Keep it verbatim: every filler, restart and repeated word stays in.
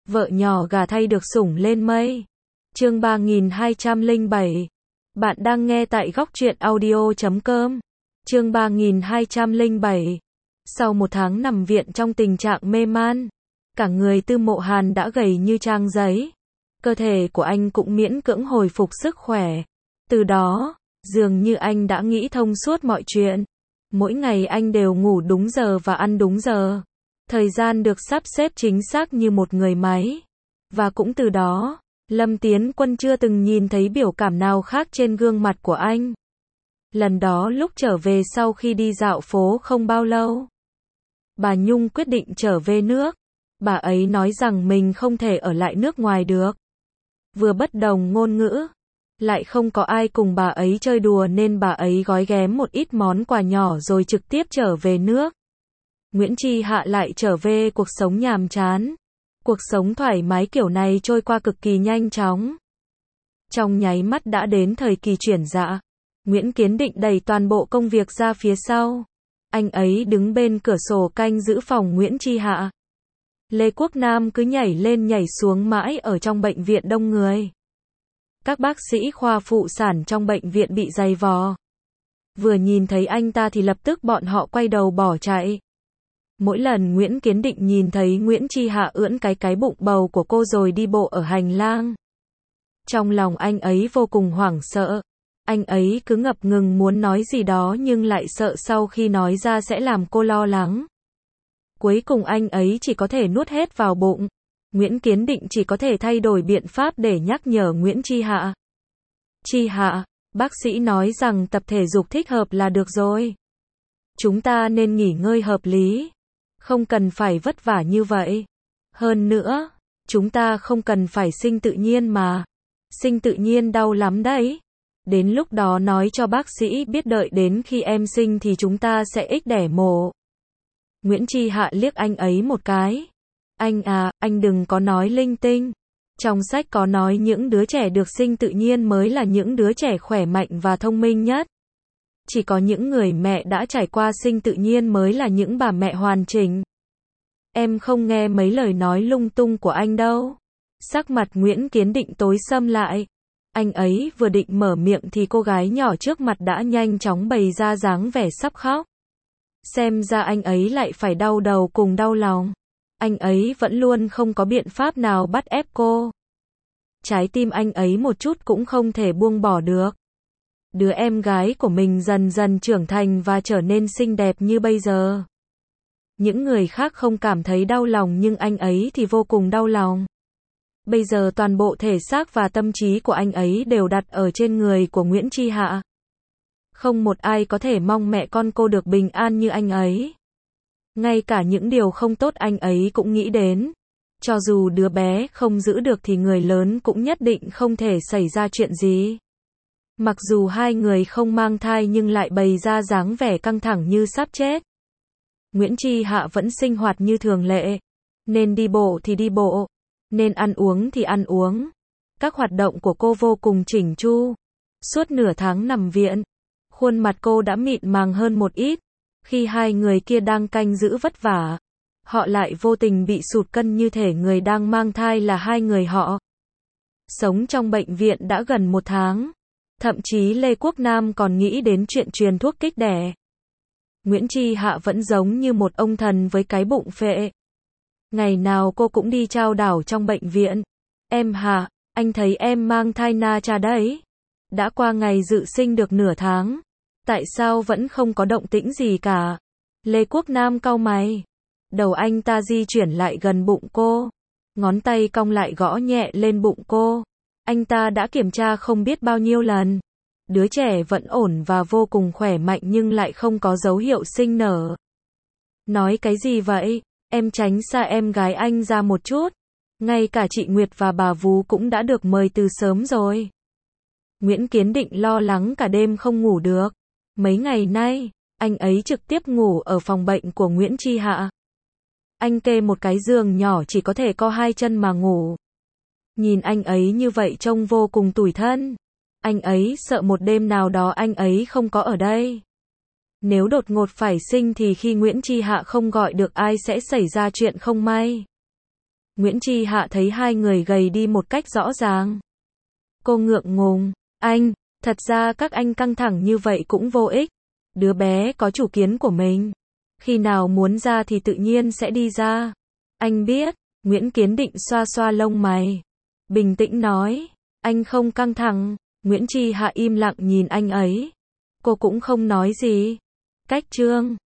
Vợ nhỏ gà thay được sủng lên mây. Chương ba nghìn hai trăm lẻ bảy. Bạn đang nghe tại góc truyện audio chấm com. Chương ba nghìn hai trăm lẻ bảy. Sau một tháng nằm viện trong tình trạng mê man, cả người Tư Mộ Hàn đã gầy như trang giấy. Cơ thể của anh cũng miễn cưỡng hồi phục sức khỏe. Từ đó, dường như anh đã nghĩ thông suốt mọi chuyện. Mỗi ngày anh đều ngủ đúng giờ và ăn đúng giờ. Thời gian được sắp xếp chính xác như một người máy. Và cũng từ đó, Lâm Tiến Quân chưa từng nhìn thấy biểu cảm nào khác trên gương mặt của anh. Lần đó lúc trở về sau khi đi dạo phố không bao lâu, bà Nhung quyết định trở về nước. Bà ấy nói rằng mình không thể ở lại nước ngoài được. Vừa bất đồng ngôn ngữ, lại không có ai cùng bà ấy chơi đùa nên bà ấy gói ghém một ít món quà nhỏ rồi trực tiếp trở về nước. Nguyễn Chi Hạ lại trở về cuộc sống nhàm chán. Cuộc sống thoải mái kiểu này trôi qua cực kỳ nhanh chóng. Trong nháy mắt đã đến thời kỳ chuyển dạ. Nguyễn Kiến Định đẩy toàn bộ công việc ra phía sau. Anh ấy đứng bên cửa sổ canh giữ phòng Nguyễn Chi Hạ. Lê Quốc Nam cứ nhảy lên nhảy xuống mãi ở trong bệnh viện đông người. Các bác sĩ khoa phụ sản trong bệnh viện bị dày vò. Vừa nhìn thấy anh ta thì lập tức bọn họ quay đầu bỏ chạy. Mỗi lần Nguyễn Kiến Định nhìn thấy Nguyễn Chi Hạ ưỡn cái cái bụng bầu của cô rồi đi bộ ở hành lang, trong lòng anh ấy vô cùng hoảng sợ. Anh ấy cứ ngập ngừng muốn nói gì đó nhưng lại sợ sau khi nói ra sẽ làm cô lo lắng. Cuối cùng anh ấy chỉ có thể nuốt hết vào bụng. Nguyễn Kiến Định chỉ có thể thay đổi biện pháp để nhắc nhở Nguyễn Chi Hạ. Chi Hạ, bác sĩ nói rằng tập thể dục thích hợp là được rồi. Chúng ta nên nghỉ ngơi hợp lý. Không cần phải vất vả như vậy. Hơn nữa, chúng ta không cần phải sinh tự nhiên mà. Sinh tự nhiên đau lắm đấy. Đến lúc đó nói cho bác sĩ biết đợi đến khi em sinh thì chúng ta sẽ ích đẻ mổ. Nguyễn Chi Hạ liếc anh ấy một cái. Anh à, anh đừng có nói linh tinh. Trong sách có nói những đứa trẻ được sinh tự nhiên mới là những đứa trẻ khỏe mạnh và thông minh nhất. Chỉ có những người mẹ đã trải qua sinh tự nhiên mới là những bà mẹ hoàn chỉnh. Em không nghe mấy lời nói lung tung của anh đâu. Sắc mặt Nguyễn Kiến Định tối sầm lại. Anh ấy vừa định mở miệng thì cô gái nhỏ trước mặt đã nhanh chóng bày ra dáng vẻ sắp khóc. Xem ra anh ấy lại phải đau đầu cùng đau lòng. Anh ấy vẫn luôn không có biện pháp nào bắt ép cô. Trái tim anh ấy một chút cũng không thể buông bỏ được. Đứa em gái của mình dần dần trưởng thành và trở nên xinh đẹp như bây giờ. Những người khác không cảm thấy đau lòng nhưng anh ấy thì vô cùng đau lòng. Bây giờ toàn bộ thể xác và tâm trí của anh ấy đều đặt ở trên người của Nguyễn Chi Hạ. Không một ai có thể mong mẹ con cô được bình an như anh ấy. Ngay cả những điều không tốt anh ấy cũng nghĩ đến. Cho dù đứa bé không giữ được thì người lớn cũng nhất định không thể xảy ra chuyện gì. Mặc dù hai người không mang thai nhưng lại bày ra dáng vẻ căng thẳng như sắp chết. Nguyễn Chi Hạ vẫn sinh hoạt như thường lệ. Nên đi bộ thì đi bộ. Nên ăn uống thì ăn uống. Các hoạt động của cô vô cùng chỉnh chu. Suốt nửa tháng nằm viện, khuôn mặt cô đã mịn màng hơn một ít. Khi hai người kia đang canh giữ vất vả, họ lại vô tình bị sụt cân như thể người đang mang thai là hai người họ. Sống trong bệnh viện đã gần một tháng. Thậm chí Lê Quốc Nam còn nghĩ đến chuyện truyền thuốc kích đẻ. Nguyễn Chi Hạ vẫn giống như một ông thần với cái bụng phệ. Ngày nào cô cũng đi trao đảo trong bệnh viện. Em Hạ, anh thấy em mang thai na cha đấy. Đã qua ngày dự sinh được nửa tháng. Tại sao vẫn không có động tĩnh gì cả? Lê Quốc Nam cau mày. Đầu anh ta di chuyển lại gần bụng cô. Ngón tay cong lại gõ nhẹ lên bụng cô. Anh ta đã kiểm tra không biết bao nhiêu lần. Đứa trẻ vẫn ổn và vô cùng khỏe mạnh nhưng lại không có dấu hiệu sinh nở. Nói cái gì vậy? Em tránh xa em gái anh ra một chút. Ngay cả chị Nguyệt và bà Vú cũng đã được mời từ sớm rồi. Nguyễn Kiến Định lo lắng cả đêm không ngủ được. Mấy ngày nay, anh ấy trực tiếp ngủ ở phòng bệnh của Nguyễn Chi Hạ. Anh kê một cái giường nhỏ chỉ có thể co hai chân mà ngủ. Nhìn anh ấy như vậy trông vô cùng tủi thân. Anh ấy sợ một đêm nào đó anh ấy không có ở đây. Nếu đột ngột phải sinh thì khi Nguyễn Chi Hạ không gọi được ai sẽ xảy ra chuyện không may. Nguyễn Chi Hạ thấy hai người gầy đi một cách rõ ràng. Cô ngượng ngùng, anh, thật ra các anh căng thẳng như vậy cũng vô ích. Đứa bé có chủ kiến của mình. Khi nào muốn ra thì tự nhiên sẽ đi ra. Anh biết, Nguyễn Kiến Định xoa xoa lông mày. Bình tĩnh nói, anh không căng thẳng. Nguyễn Chi Hạ im lặng nhìn anh ấy. Cô cũng không nói gì. Cách Trương